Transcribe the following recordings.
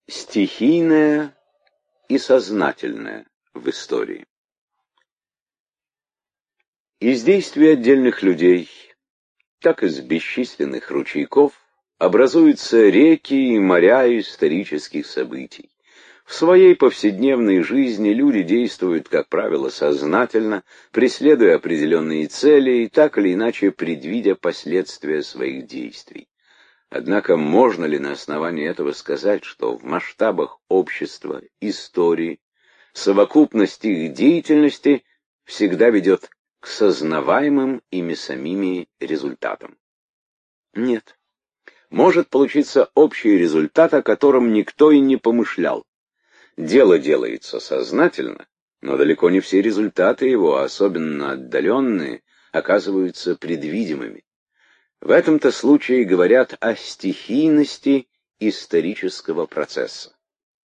Стихийное и сознательное в истории. Из действий отдельных людей, как из бесчисленных ручейков, образуются реки и моря исторических событий. В своей повседневной жизни люди действуют, как правило, сознательно, преследуя определенные цели и так или иначе предвидя последствия своих действий. Однако можно ли на основании этого сказать, что в масштабах общества, истории, совокупность их деятельности всегда ведет к сознаваемым ими самими результатам? Нет. Может получиться общий результат, о котором никто и не помышлял. Дело делается сознательно, но далеко не все результаты его, особенно отдаленные, оказываются предвидимыми. В этом-то случае говорят о стихийности исторического процесса.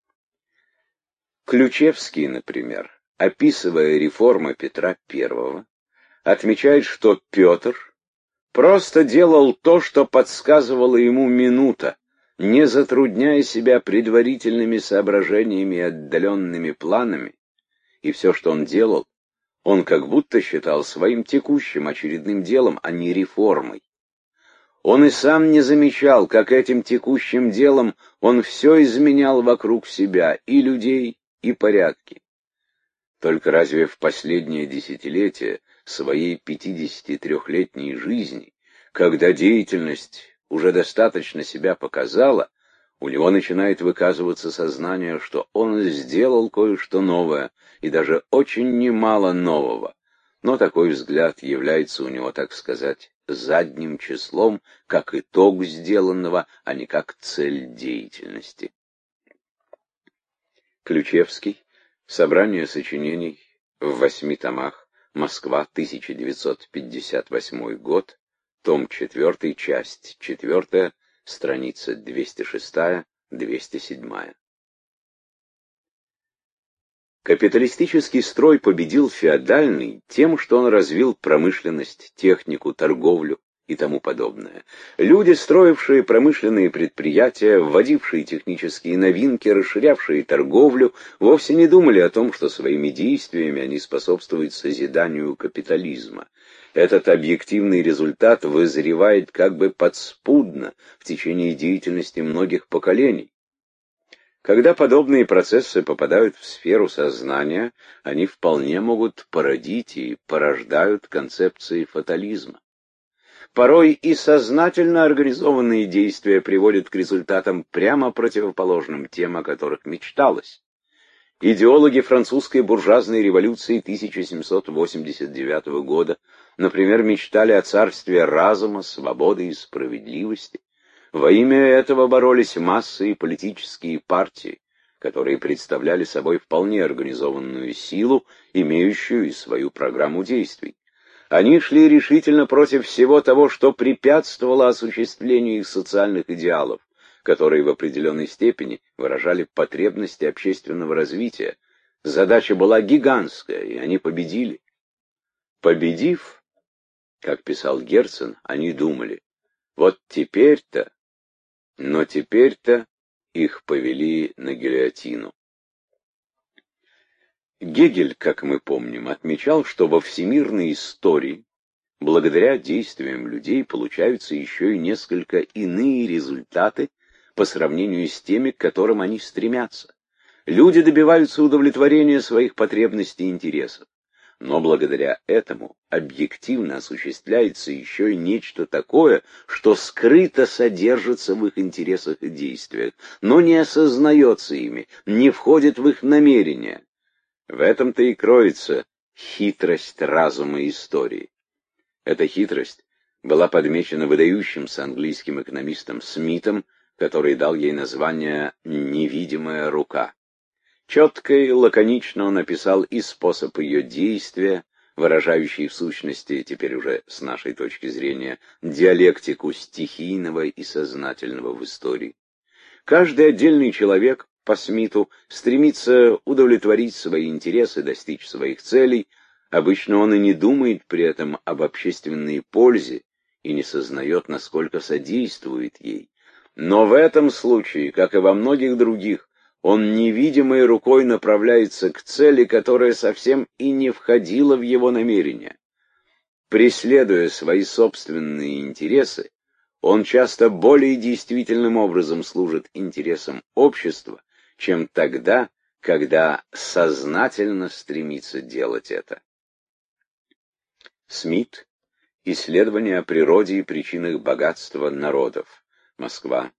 Ключевский, например, описывая реформы Петра I, отмечает, что Петр просто делал то, что подсказывала ему минута, не затрудняя себя предварительными соображениями и отдаленными планами, и все, что он делал, он как будто считал своим текущим очередным делом, а не реформой. Он и сам не замечал, как этим текущим делом он все изменял вокруг себя, и людей, и порядки. Только разве в последнее десятилетие своей 53-летней жизни, когда деятельность уже достаточно себя показала, у него начинает выказываться сознание, что он сделал кое-что новое, и даже очень немало нового. Но такой взгляд является у него, так сказать, задним числом, как итог сделанного, а не как цель деятельности. Ключевский. Собрание сочинений в 8 томах. Москва, 1958 год. Том 4, часть 4, страница 206-207. Капиталистический строй победил феодальный тем, что он развил промышленность, технику, торговлю и тому подобное. Люди, строившие промышленные предприятия, вводившие технические новинки, расширявшие торговлю, вовсе не думали о том, что своими действиями они способствуют созиданию капитализма. Этот объективный результат вызревает как бы подспудно в течение деятельности многих поколений. Когда подобные процессы попадают в сферу сознания, они вполне могут породить и порождают концепции фатализма. Порой и сознательно организованные действия приводят к результатам прямо противоположным тем, о которых мечталось. Идеологи французской буржуазной революции 1789 года, например, мечтали о царстве разума, свободы и справедливости. Во имя этого боролись массы и политические партии, которые представляли собой вполне организованную силу, имеющую и свою программу действий. Они шли решительно против всего того, что препятствовало осуществлению их социальных идеалов, которые в определенной степени выражали потребности общественного развития. Задача была гигантская, и они победили. Победив, как писал Герцен, они думали, вот теперь-то, но теперь-то их повели на гильотину. Гегель, как мы помним, отмечал, что во всемирной истории, благодаря действиям людей, получаются еще и несколько иные результаты по сравнению с теми, к которым они стремятся. Люди добиваются удовлетворения своих потребностей и интересов. Но благодаря этому объективно осуществляется еще и нечто такое, что скрыто содержится в их интересах и действиях, но не осознается ими, не входит в их намерения. В этом-то и кроется хитрость разума и истории. Эта хитрость была подмечена выдающимся английским экономистом Смитом, который дал ей название «невидимая рука». Четко и лаконично он описал и способ ее действия, выражающий в сущности, теперь уже с нашей точки зрения, диалектику стихийного и сознательного в истории. Каждый отдельный человек, по Смиту, стремится удовлетворить свои интересы, достичь своих целей. Обычно он и не думает при этом об общественной пользе и не сознает, насколько содействует ей. Но в этом случае, как и во многих других, Он невидимой рукой направляется к цели, которая совсем и не входила в его намерения. Преследуя свои собственные интересы, он часто более действительным образом служит интересам общества, чем тогда, когда сознательно стремится делать это. Смит. Исследования о природе и причинах богатства народов. Москва,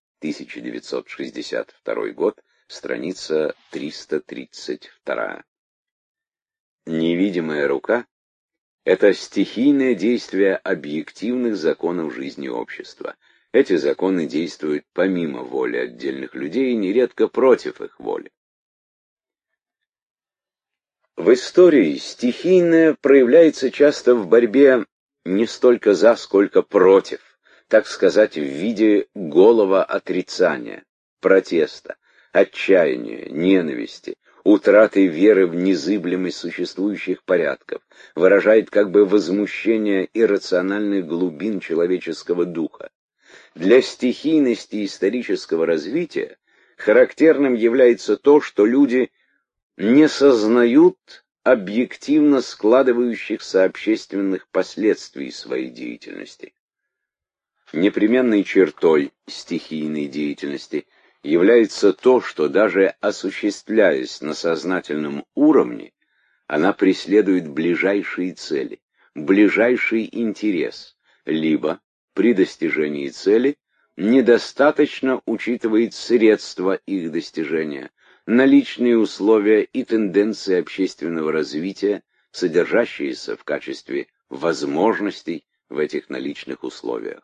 1962 год, страница 332. Невидимая рука — это стихийное действие объективных законов жизни общества. Эти законы действуют помимо воли отдельных людей и нередко против их воли. В истории стихийное проявляется часто в борьбе не столько за, сколько против, так сказать, в виде голого отрицания, протеста, отчаяния, ненависти, утраты веры в незыблемость существующих порядков, выражает как бы возмущение иррациональных глубин человеческого духа. Для стихийности исторического развития характерным является то, что люди не сознают объективно складывающихся общественных последствий своей деятельности. Непременной чертой стихийной деятельности является то, что даже осуществляясь на сознательном уровне, она преследует ближайшие цели, ближайший интерес, либо при достижении цели недостаточно учитывает средства их достижения, наличные условия и тенденции общественного развития, содержащиеся в качестве возможностей в этих наличных условиях.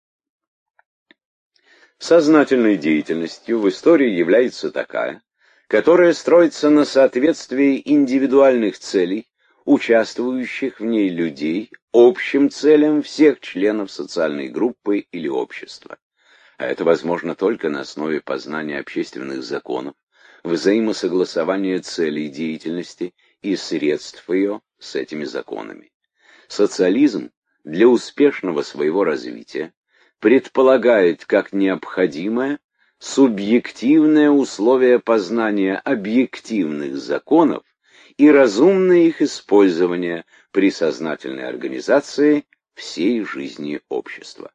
Сознательной деятельностью в истории является такая, которая строится на соответствии индивидуальных целей, участвующих в ней людей, общим целям всех членов социальной группы или общества. А это возможно только на основе познания общественных законов, взаимосогласования целей деятельности и средств ее с этими законами. Социализм для успешного своего развития предполагает как необходимое субъективное условие познания объективных законов и разумное их использование при сознательной организации всей жизни общества.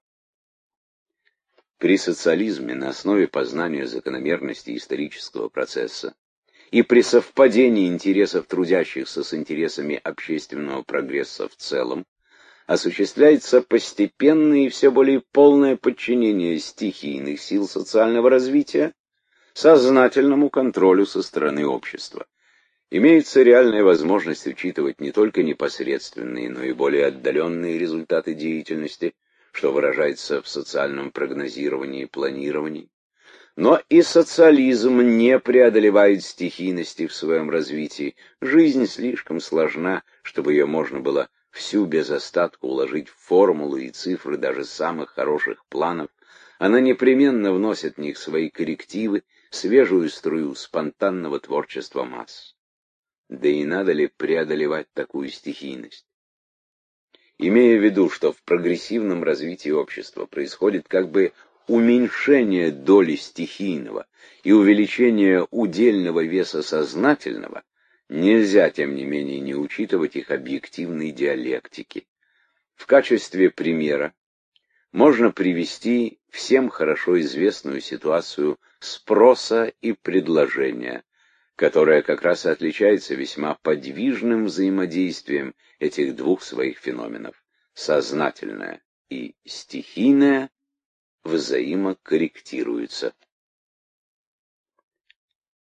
При социализме на основе познания закономерности исторического процесса и при совпадении интересов трудящихся с интересами общественного прогресса в целом осуществляется постепенное и все более полное подчинение стихийных сил социального развития сознательному контролю со стороны общества. Имеется реальная возможность учитывать не только непосредственные, но и более отдаленные результаты деятельности, что выражается в социальном прогнозировании и планировании. Но и социализм не преодолевает стихийности в своем развитии. Жизнь слишком сложна, чтобы ее можно было всю без остатка уложить в формулы и цифры даже самых хороших планов. Она непременно вносит в них свои коррективы, свежую струю спонтанного творчества масс. Да и надо ли преодолевать такую стихийность? Имея в виду, что в прогрессивном развитии общества происходит как бы уменьшение доли стихийного и увеличение удельного веса сознательного, нельзя, тем не менее, не учитывать их объективной диалектики. В качестве примера можно привести всем хорошо известную ситуацию спроса и предложения, которая как раз и отличается весьма подвижным взаимодействием этих двух своих феноменов. Сознательное и стихийное взаимокорректируются.